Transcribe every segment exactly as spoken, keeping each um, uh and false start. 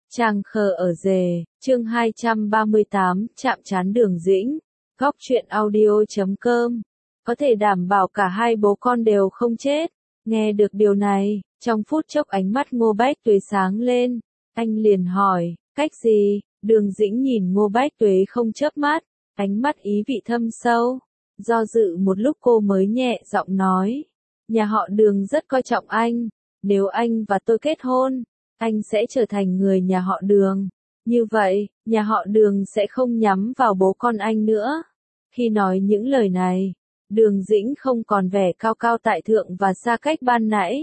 Trang khờ ở rề, chương hai trăm ba mươi tám, chạm trán Đường Dĩnh, góc truyện audio chấm com. Có thể đảm bảo cả hai bố con đều không chết. Nghe được điều này, trong phút chốc ánh mắt Ngô Bách Tuế sáng lên. Anh liền hỏi, cách gì? Đường Dĩnh nhìn Ngô Bách Tuế không chớp mắt, ánh mắt ý vị thâm sâu. Do dự một lúc cô mới nhẹ giọng nói, nhà họ Đường rất coi trọng anh. Nếu anh và tôi kết hôn, anh sẽ trở thành người nhà họ Đường. Như vậy, nhà họ Đường sẽ không nhắm vào bố con anh nữa. Khi nói những lời này, Đường Dĩnh không còn vẻ cao cao tại thượng và xa cách ban nãy,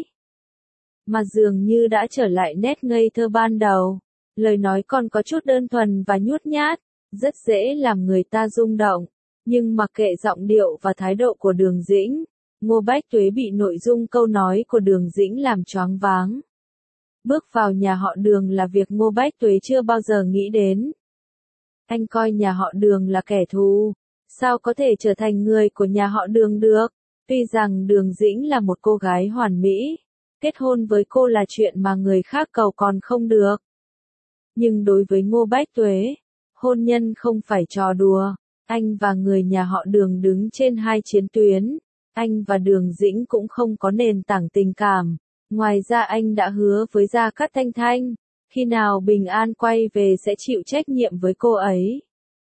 mà dường như đã trở lại nét ngây thơ ban đầu. Lời nói còn có chút đơn thuần và nhút nhát, rất dễ làm người ta rung động. Nhưng mặc kệ giọng điệu và thái độ của Đường Dĩnh, Ngô Bách Tuế bị nội dung câu nói của Đường Dĩnh làm choáng váng. Bước vào nhà họ Đường là việc Ngô Bách Tuế chưa bao giờ nghĩ đến. Anh coi nhà họ Đường là kẻ thù, sao có thể trở thành người của nhà họ Đường được? Tuy rằng Đường Dĩnh là một cô gái hoàn mỹ, kết hôn với cô là chuyện mà người khác cầu còn không được. Nhưng đối với Ngô Bách Tuế, hôn nhân không phải trò đùa. Anh và người nhà họ Đường đứng trên hai chiến tuyến. Anh và Đường Dĩnh cũng không có nền tảng tình cảm. Ngoài ra anh đã hứa với Gia Cát Thanh Thanh, khi nào bình an quay về sẽ chịu trách nhiệm với cô ấy.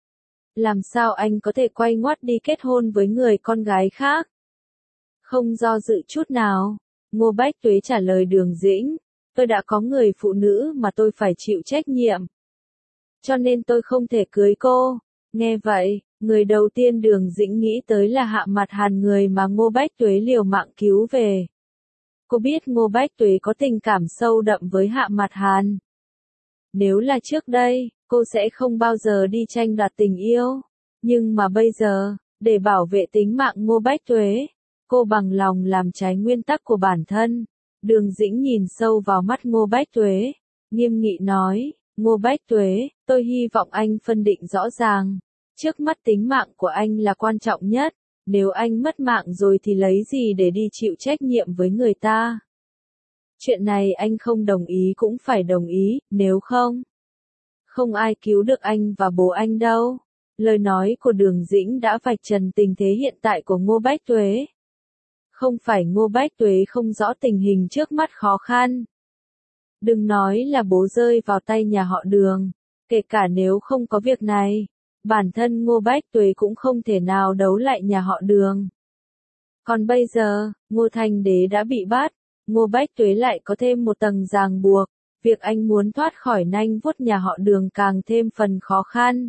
Làm sao anh có thể quay ngoắt đi kết hôn với người con gái khác? Không do dự chút nào, Ngô Bách Tuế trả lời Đường Dĩnh, tôi đã có người phụ nữ mà tôi phải chịu trách nhiệm. Cho nên tôi không thể cưới cô. Nghe vậy, người đầu tiên Đường Dĩnh nghĩ tới là Hạ Mặt Hàn, người mà Ngô Bách Tuế liều mạng cứu về. Cô biết Ngô Bách Tuế có tình cảm sâu đậm với Hạ Mặt Hàn. Nếu là trước đây, cô sẽ không bao giờ đi tranh đoạt tình yêu. Nhưng mà bây giờ, để bảo vệ tính mạng Ngô Bách Tuế, cô bằng lòng làm trái nguyên tắc của bản thân. Đường Dĩnh nhìn sâu vào mắt Ngô Bách Tuế, nghiêm nghị nói, Ngô Bách Tuế, tôi hy vọng anh phân định rõ ràng. Trước mắt tính mạng của anh là quan trọng nhất. Nếu anh mất mạng rồi thì lấy gì để đi chịu trách nhiệm với người ta? Chuyện này anh không đồng ý cũng phải đồng ý, nếu không, không ai cứu được anh và bố anh đâu. Lời nói của Đường Dĩnh đã vạch trần tình thế hiện tại của Ngô Bách Tuế. Không phải Ngô Bách Tuế không rõ tình hình trước mắt khó khăn. Đừng nói là bố rơi vào tay nhà họ Đường, kể cả nếu không có việc này, bản thân Ngô Bách Tuế cũng không thể nào đấu lại nhà họ Đường. Còn bây giờ, Ngô Thanh Đế đã bị bắt, Ngô Bách Tuế lại có thêm một tầng ràng buộc, việc anh muốn thoát khỏi nanh vuốt nhà họ Đường càng thêm phần khó khăn.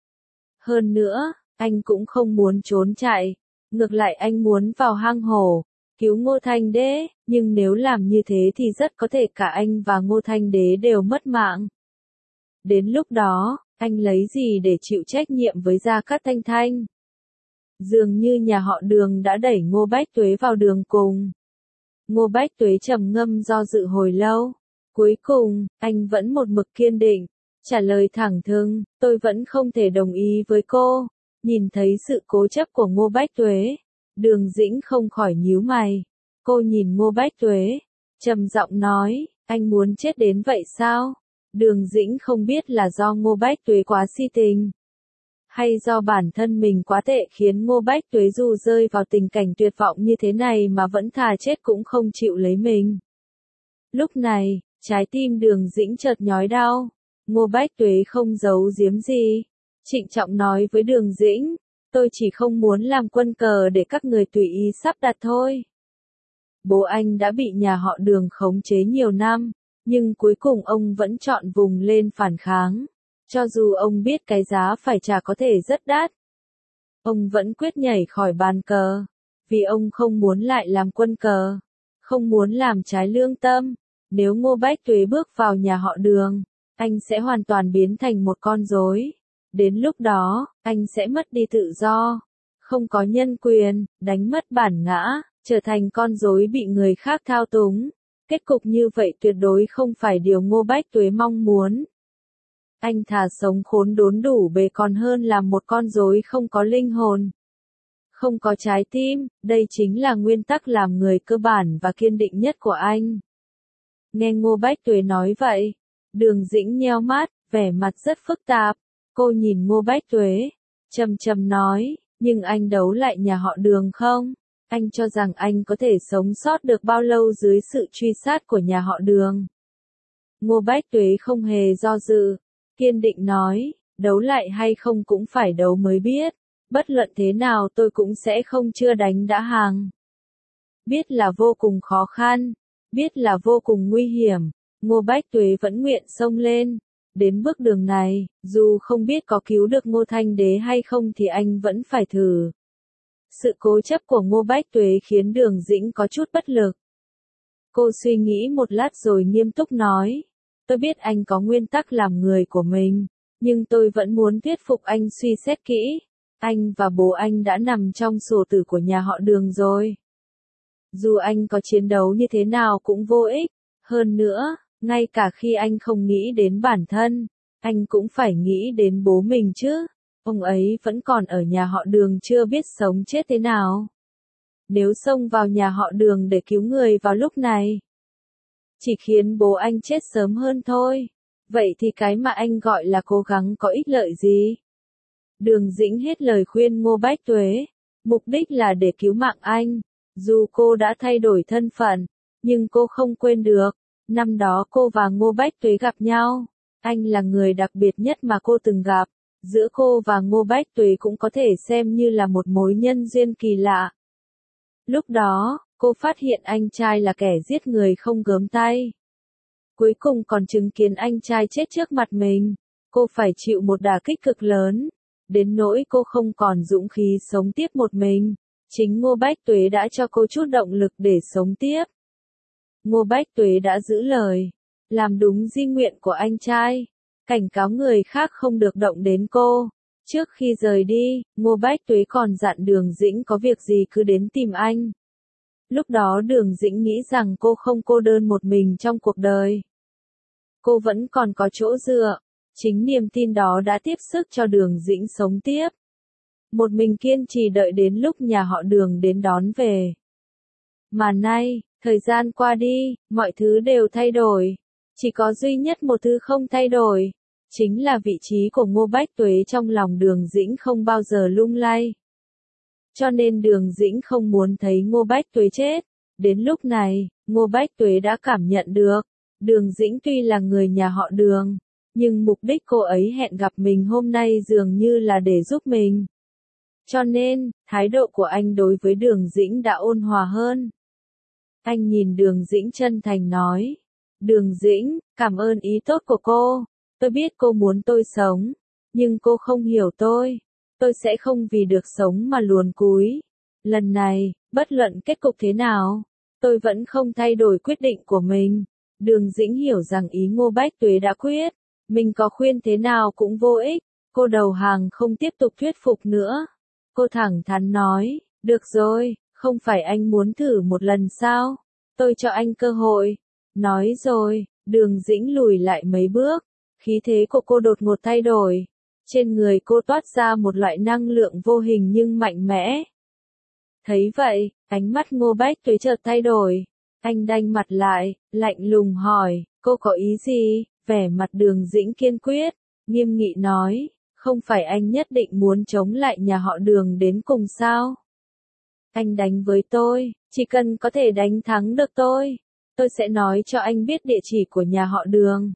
Hơn nữa, anh cũng không muốn trốn chạy, ngược lại anh muốn vào hang hổ, cứu Ngô Thanh Đế, nhưng nếu làm như thế thì rất có thể cả anh và Ngô Thanh Đế đều mất mạng. Đến lúc đó, anh lấy gì để chịu trách nhiệm với Gia Cát Thanh Thanh? Dường như nhà họ Đường đã đẩy Ngô Bách Tuế vào đường cùng. Ngô Bách Tuế trầm ngâm do dự hồi lâu. Cuối cùng, anh vẫn một mực kiên định, trả lời thẳng thừng, tôi vẫn không thể đồng ý với cô. Nhìn thấy sự cố chấp của Ngô Bách Tuế, Đường Dĩnh không khỏi nhíu mày. Cô nhìn Ngô Bách Tuế, trầm giọng nói, anh muốn chết đến vậy sao? Đường Dĩnh không biết là do Ngô Bách Tuế quá si tình, hay do bản thân mình quá tệ khiến Ngô Bách Tuế dù rơi vào tình cảnh tuyệt vọng như thế này mà vẫn thà chết cũng không chịu lấy mình. Lúc này, trái tim Đường Dĩnh chợt nhói đau. Ngô Bách Tuế không giấu giếm gì, trịnh trọng nói với Đường Dĩnh, tôi chỉ không muốn làm quân cờ để các người tùy ý sắp đặt thôi. Bố anh đã bị nhà họ Đường khống chế nhiều năm, nhưng cuối cùng ông vẫn chọn vùng lên phản kháng. Cho dù ông biết cái giá phải trả có thể rất đắt, ông vẫn quyết nhảy khỏi bàn cờ, vì ông không muốn lại làm quân cờ, không muốn làm trái lương tâm. Nếu Ngô Bách Tuế bước vào nhà họ Đường, anh sẽ hoàn toàn biến thành một con rối. Đến lúc đó, anh sẽ mất đi tự do, không có nhân quyền, đánh mất bản ngã, trở thành con rối bị người khác thao túng. Kết cục như vậy tuyệt đối không phải điều Ngô Bách Tuế mong muốn. Anh thà sống khốn đốn đủ bề còn hơn là một con rối không có linh hồn, không có trái tim. Đây chính là nguyên tắc làm người cơ bản và kiên định nhất của anh. Nghe Ngô Bách Tuế nói vậy, Đường Dĩnh nheo mắt, vẻ mặt rất phức tạp. Cô nhìn Ngô Bách Tuế, trầm trầm nói, nhưng anh đấu lại nhà họ Đường không? Anh cho rằng anh có thể sống sót được bao lâu dưới sự truy sát của nhà họ Đường? Ngô Bách Tuế không hề do dự, kiên định nói, đấu lại hay không cũng phải đấu mới biết, bất luận thế nào tôi cũng sẽ không chưa đánh đã hàng. Biết là vô cùng khó khăn, biết là vô cùng nguy hiểm, Ngô Bách Tuế vẫn nguyện xông lên. Đến bước đường này, dù không biết có cứu được Ngô Thanh Đế hay không thì anh vẫn phải thử. Sự cố chấp của Ngô Bách Tuế khiến Đường Dĩnh có chút bất lực. Cô suy nghĩ một lát rồi nghiêm túc nói, tôi biết anh có nguyên tắc làm người của mình, nhưng tôi vẫn muốn thuyết phục anh suy xét kỹ. Anh và bố anh đã nằm trong sổ tử của nhà họ Đường rồi. Dù anh có chiến đấu như thế nào cũng vô ích, hơn nữa, ngay cả khi anh không nghĩ đến bản thân, anh cũng phải nghĩ đến bố mình chứ. Ông ấy vẫn còn ở nhà họ Đường chưa biết sống chết thế nào. Nếu xông vào nhà họ Đường để cứu người vào lúc này, chỉ khiến bố anh chết sớm hơn thôi. Vậy thì cái mà anh gọi là cố gắng có ích lợi gì? Đường Dĩnh hết lời khuyên Ngô Bách Tuế, mục đích là để cứu mạng anh. Dù cô đã thay đổi thân phận, nhưng cô không quên được. Năm đó cô và Ngô Bách Tuế gặp nhau, anh là người đặc biệt nhất mà cô từng gặp. Giữa cô và Ngô Bách Tuế cũng có thể xem như là một mối nhân duyên kỳ lạ. Lúc đó, cô phát hiện anh trai là kẻ giết người không gớm tay. Cuối cùng còn chứng kiến anh trai chết trước mặt mình. Cô phải chịu một đả kích cực lớn, đến nỗi cô không còn dũng khí sống tiếp một mình. Chính Ngô Bách Tuế đã cho cô chút động lực để sống tiếp. Ngô Bách Tuế đã giữ lời, làm đúng di nguyện của anh trai, cảnh cáo người khác không được động đến cô. Trước khi rời đi, Ngô Bách Tuế còn dặn Đường Dĩnh có việc gì cứ đến tìm anh. Lúc đó Đường Dĩnh nghĩ rằng cô không cô đơn một mình trong cuộc đời. Cô vẫn còn có chỗ dựa. Chính niềm tin đó đã tiếp sức cho Đường Dĩnh sống tiếp. Một mình kiên trì đợi đến lúc nhà họ Đường đến đón về. Mà nay, thời gian qua đi, mọi thứ đều thay đổi. Chỉ có duy nhất một thứ không thay đổi. Chính là vị trí của Ngô Bách Tuế trong lòng Đường Dĩnh không bao giờ lung lay. Cho nên Đường Dĩnh không muốn thấy Ngô Bách Tuế chết. Đến lúc này, Ngô Bách Tuế đã cảm nhận được. Đường Dĩnh tuy là người nhà họ Đường, nhưng mục đích cô ấy hẹn gặp mình hôm nay dường như là để giúp mình. Cho nên, thái độ của anh đối với Đường Dĩnh đã ôn hòa hơn. Anh nhìn Đường Dĩnh chân thành nói. Đường Dĩnh, cảm ơn ý tốt của cô. Tôi biết cô muốn tôi sống, nhưng cô không hiểu tôi. Tôi sẽ không vì được sống mà luồn cúi. Lần này, bất luận kết cục thế nào, tôi vẫn không thay đổi quyết định của mình. Đường Dĩnh hiểu rằng ý Ngô Bách Tuế đã quyết. Mình có khuyên thế nào cũng vô ích. Cô đầu hàng không tiếp tục thuyết phục nữa. Cô thẳng thắn nói, được rồi, không phải anh muốn thử một lần sao? Tôi cho anh cơ hội. Nói rồi, Đường Dĩnh lùi lại mấy bước. Khí thế của cô đột ngột thay đổi. Trên người cô toát ra một loại năng lượng vô hình nhưng mạnh mẽ. Thấy vậy, ánh mắt Ngô Bách Tuế chợt thay đổi. Anh đanh mặt lại, lạnh lùng hỏi, cô có ý gì? Vẻ mặt Đường Dĩnh kiên quyết, nghiêm nghị nói, không phải anh nhất định muốn chống lại nhà họ Đường đến cùng sao? Anh đánh với tôi, chỉ cần có thể đánh thắng được tôi, tôi sẽ nói cho anh biết địa chỉ của nhà họ Đường.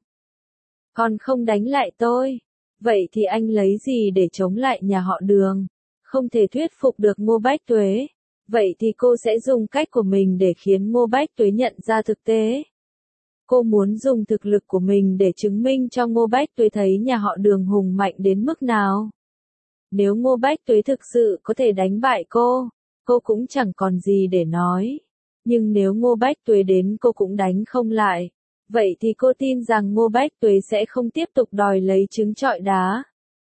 Còn không đánh lại tôi, vậy thì anh lấy gì để chống lại nhà họ Đường? Không thể thuyết phục được Ngô Bách Tuế, vậy thì cô sẽ dùng cách của mình để khiến Ngô Bách Tuế nhận ra thực tế. Cô muốn dùng thực lực của mình để chứng minh cho Ngô Bách Tuế thấy nhà họ Đường hùng mạnh đến mức nào. Nếu Ngô Bách Tuế thực sự có thể đánh bại cô, cô cũng chẳng còn gì để nói. Nhưng nếu Ngô Bách Tuế đến cô cũng đánh không lại, vậy thì cô tin rằng Ngô Bách Tuế sẽ không tiếp tục đòi lấy trứng trọi đá.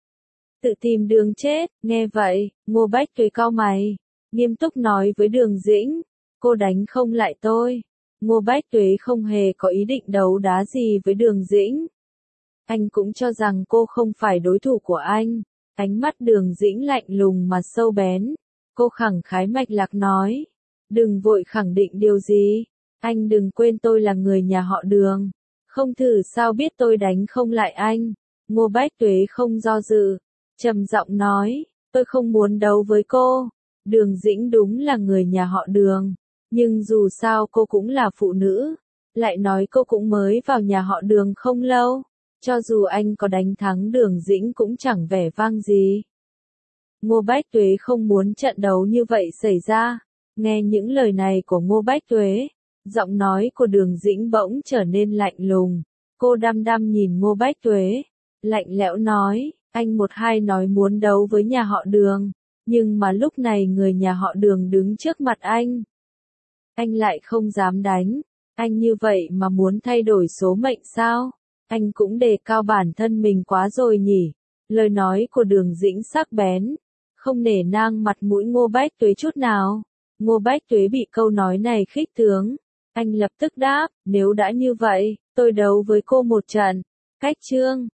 Tự tìm đường chết, nghe vậy, Ngô Bách Tuế cau mày, nghiêm túc nói với Đường Dĩnh, cô đánh không lại tôi. Ngô Bách Tuế không hề có ý định đấu đá gì với Đường Dĩnh. Anh cũng cho rằng cô không phải đối thủ của anh. Ánh mắt Đường Dĩnh lạnh lùng mà sâu bén. Cô khẳng khái mạch lạc nói. Đừng vội khẳng định điều gì. Anh đừng quên tôi là người nhà họ Đường. Không thử sao biết tôi đánh không lại anh. Ngô Bách Tuế không do dự, trầm giọng nói, tôi không muốn đấu với cô. Đường Dĩnh đúng là người nhà họ Đường, nhưng dù sao cô cũng là phụ nữ, lại nói cô cũng mới vào nhà họ Đường không lâu, cho dù anh có đánh thắng Đường Dĩnh cũng chẳng vẻ vang gì. Ngô Bách Tuế không muốn trận đấu như vậy xảy ra. Nghe những lời này của Ngô Bách Tuế, giọng nói của Đường Dĩnh bỗng trở nên lạnh lùng. Cô đăm đăm nhìn Ngô Bách Tuế, lạnh lẽo nói, anh một hai nói muốn đấu với nhà họ Đường, nhưng mà lúc này người nhà họ Đường đứng trước mặt anh. Anh lại không dám đánh, anh như vậy mà muốn thay đổi số mệnh sao? Anh cũng đề cao bản thân mình quá rồi nhỉ? Lời nói của Đường Dĩnh sắc bén, không nể nang mặt mũi Ngô Bách Tuế chút nào. Ngô Bách Tuế bị câu nói này khích tướng, anh lập tức đáp, nếu đã như vậy, tôi đấu với cô một trận. Cách chương